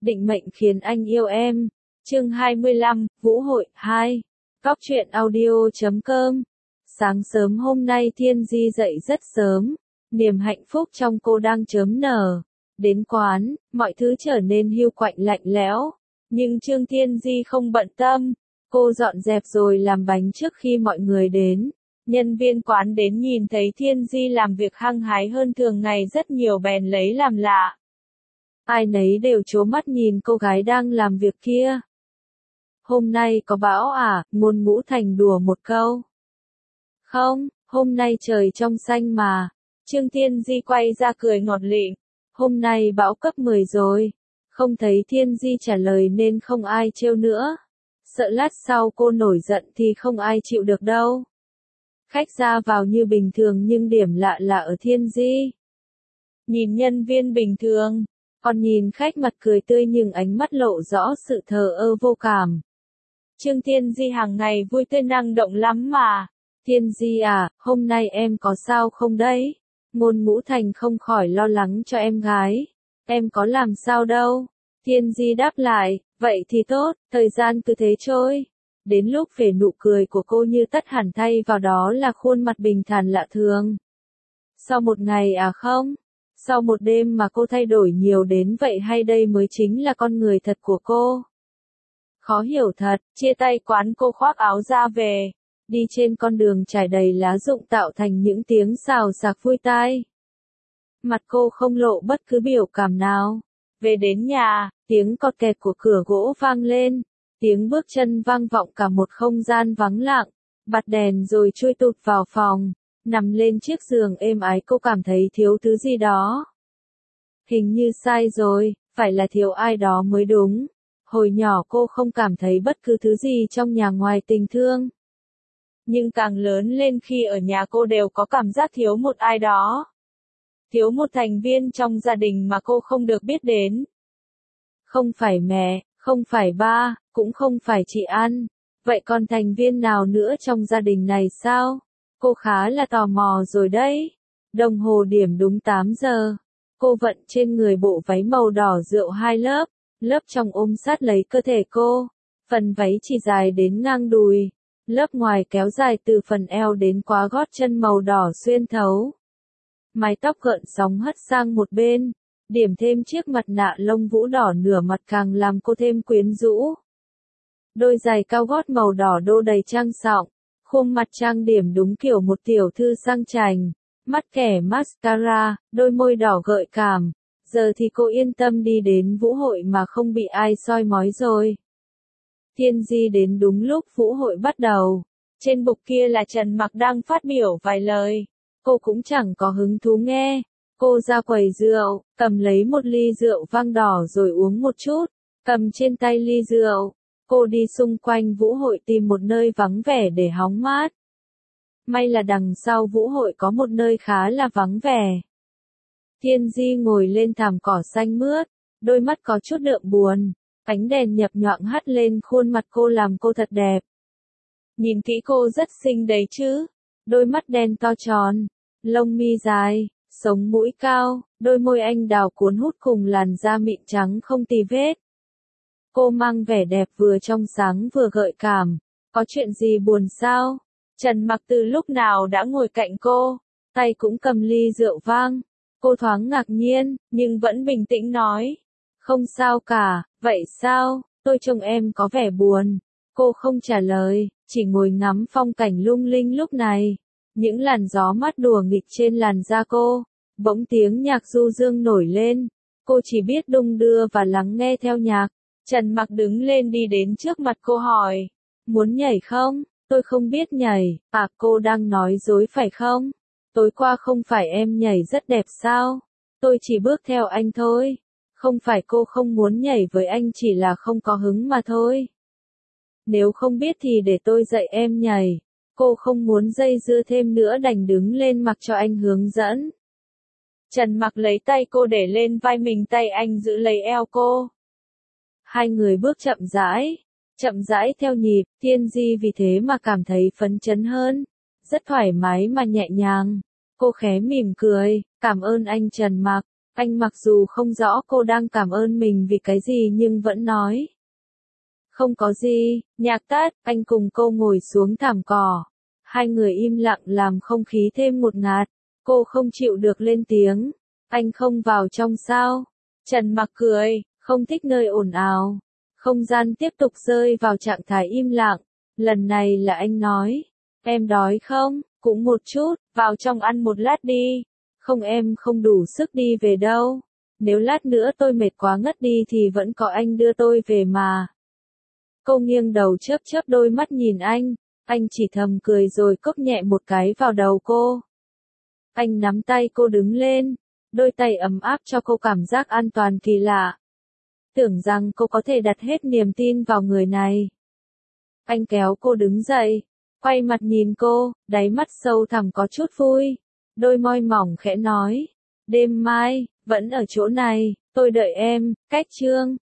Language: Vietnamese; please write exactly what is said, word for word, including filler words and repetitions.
định mệnh khiến anh yêu em. Chương hai mươi lăm, Vũ hội hai. Góc truyện audio chấm com. Sáng sớm hôm nay Thiên Di dậy rất sớm, niềm hạnh phúc trong cô đang chớm nở. Đến quán, mọi thứ trở nên hiu quạnh lạnh lẽo, nhưng Trương Thiên Di không bận tâm. Cô dọn dẹp rồi làm bánh trước khi mọi người đến. Nhân viên quán đến nhìn thấy Thiên Di làm việc hăng hái hơn thường ngày rất nhiều bèn lấy làm lạ. Ai nấy đều trố mắt nhìn cô gái đang làm việc kia. Hôm nay có bão à? Ngôn Ngũ Thành đùa một câu. Không, hôm nay trời trong xanh mà. Trương Thiên Di quay ra cười ngọt lịm. Hôm nay bão cấp mười rồi. Không thấy Thiên Di trả lời nên không ai trêu nữa. Sợ lát sau cô nổi giận thì không ai chịu được đâu. Khách ra vào như bình thường nhưng điểm lạ là ở Thiên Di. Nhìn nhân viên bình thường, còn nhìn khách mặt cười tươi nhưng ánh mắt lộ rõ sự thờ ơ vô cảm. Trương Thiên Di hàng ngày vui tươi năng động lắm mà. Thiên Di à, hôm nay em có sao không đấy? Ngôn Ngũ Thành không khỏi lo lắng cho em gái. Em có làm sao đâu. Thiên Di đáp lại, vậy thì tốt, thời gian cứ thế trôi. Đến lúc về nụ cười của cô như tắt hẳn thay vào đó là khuôn mặt bình thản lạ thường. Sau một ngày à không? Sau một đêm mà cô thay đổi nhiều đến vậy hay đây mới chính là con người thật của cô? Khó hiểu thật, chia tay quán cô khoác áo ra về. Đi trên con đường trải đầy lá rụng tạo thành những tiếng xào xạc vui tai. Mặt cô không lộ bất cứ biểu cảm nào. Về đến nhà, tiếng cọt kẹt của cửa gỗ vang lên. Tiếng bước chân vang vọng cả một không gian vắng lặng. Bật đèn rồi chui tụt vào phòng. Nằm lên chiếc giường êm ái cô cảm thấy thiếu thứ gì đó. Hình như sai rồi, phải là thiếu ai đó mới đúng. Hồi nhỏ cô không cảm thấy bất cứ thứ gì trong nhà ngoài tình thương. Nhưng càng lớn lên khi ở nhà cô đều có cảm giác thiếu một ai đó. Thiếu một thành viên trong gia đình mà cô không được biết đến. Không phải mẹ, không phải ba, cũng không phải chị An. Vậy còn thành viên nào nữa trong gia đình này sao? Cô khá là tò mò rồi đấy. Đồng hồ điểm đúng tám giờ. Cô vận trên người bộ váy màu đỏ rượu hai lớp. Lớp trong ôm sát lấy cơ thể cô. Phần váy chỉ dài đến ngang đùi. Lớp ngoài kéo dài từ phần eo đến quá gót chân màu đỏ xuyên thấu. Mái tóc gợn sóng hất sang một bên. Điểm thêm chiếc mặt nạ lông vũ đỏ nửa mặt càng làm cô thêm quyến rũ. Đôi giày cao gót màu đỏ đô đầy trang sọng. Khuôn mặt trang điểm đúng kiểu một tiểu thư sang chảnh. Mắt kẻ mascara, đôi môi đỏ gợi cảm. Giờ thì cô yên tâm đi đến vũ hội mà không bị ai soi mói rồi. Thiên Di đến đúng lúc vũ hội bắt đầu. Trên bục kia là Trần Mặc đang phát biểu vài lời. Cô cũng chẳng có hứng thú nghe. Cô ra quầy rượu, cầm lấy một ly rượu vang đỏ rồi uống một chút. Cầm trên tay ly rượu. Cô đi xung quanh vũ hội tìm một nơi vắng vẻ để hóng mát. May là đằng sau vũ hội có một nơi khá là vắng vẻ. Thiên Di ngồi lên thảm cỏ xanh mướt, đôi mắt có chút đượm buồn. Ánh đèn nhập nhoạng hắt lên khuôn mặt cô làm cô thật đẹp. Nhìn kỹ cô rất xinh đấy chứ. Đôi mắt đen to tròn, lông mi dài, sống mũi cao, đôi môi anh đào cuốn hút cùng làn da mịn trắng không tì vết. Cô mang vẻ đẹp vừa trong sáng vừa gợi cảm. Có chuyện gì buồn sao? Trần Mặc từ lúc nào đã ngồi cạnh cô, tay cũng cầm ly rượu vang. Cô thoáng ngạc nhiên, nhưng vẫn bình tĩnh nói. Không sao cả, vậy sao, tôi trông em có vẻ buồn. Cô không trả lời, chỉ ngồi ngắm phong cảnh lung linh lúc này. Những làn gió mát đùa nghịch trên làn da cô. Bỗng tiếng nhạc du dương nổi lên. Cô chỉ biết đung đưa và lắng nghe theo nhạc. Trần Mặc đứng lên đi đến trước mặt cô hỏi. Muốn nhảy không? Tôi không biết nhảy. À, cô đang nói dối phải không? Tối qua không phải em nhảy rất đẹp sao? Tôi chỉ bước theo anh thôi. Không phải cô không muốn nhảy với anh, chỉ là không có hứng mà thôi. Nếu không biết thì để tôi dạy em nhảy. Cô không muốn dây dưa thêm nữa đành đứng lên mặc cho anh hướng dẫn. Trần Mặc lấy tay cô để lên vai mình, tay anh giữ lấy eo cô. Hai người bước chậm rãi, chậm rãi theo nhịp. Thiên Di vì thế mà cảm thấy phấn chấn hơn. Rất thoải mái mà nhẹ nhàng. Cô khẽ mỉm cười, cảm ơn anh Trần Mặc. Anh mặc dù không rõ cô đang cảm ơn mình vì cái gì nhưng vẫn nói. Không có gì, nhạc tắt, anh cùng cô ngồi xuống thảm cỏ. Hai người im lặng làm không khí thêm ngột ngạt. Cô không chịu được lên tiếng. Anh không vào trong sao? Trần Mặc cười, không thích nơi ồn ào. Không gian tiếp tục rơi vào trạng thái im lặng. Lần này là anh nói. Em đói không? Cũng một chút, vào trong ăn một lát đi. Không em không đủ sức đi về đâu. Nếu lát nữa tôi mệt quá ngất đi thì vẫn có anh đưa tôi về mà. Cô nghiêng đầu chớp chớp đôi mắt nhìn anh. Anh chỉ thầm cười rồi cốc nhẹ một cái vào đầu cô. Anh nắm tay cô đứng lên. Đôi tay ấm áp cho cô cảm giác an toàn kỳ lạ. Tưởng rằng cô có thể đặt hết niềm tin vào người này. Anh kéo cô đứng dậy. Quay mặt nhìn cô, đáy mắt sâu thẳm có chút vui. Đôi môi mỏng khẽ nói. Đêm mai, vẫn ở chỗ này, tôi đợi em, cách chương.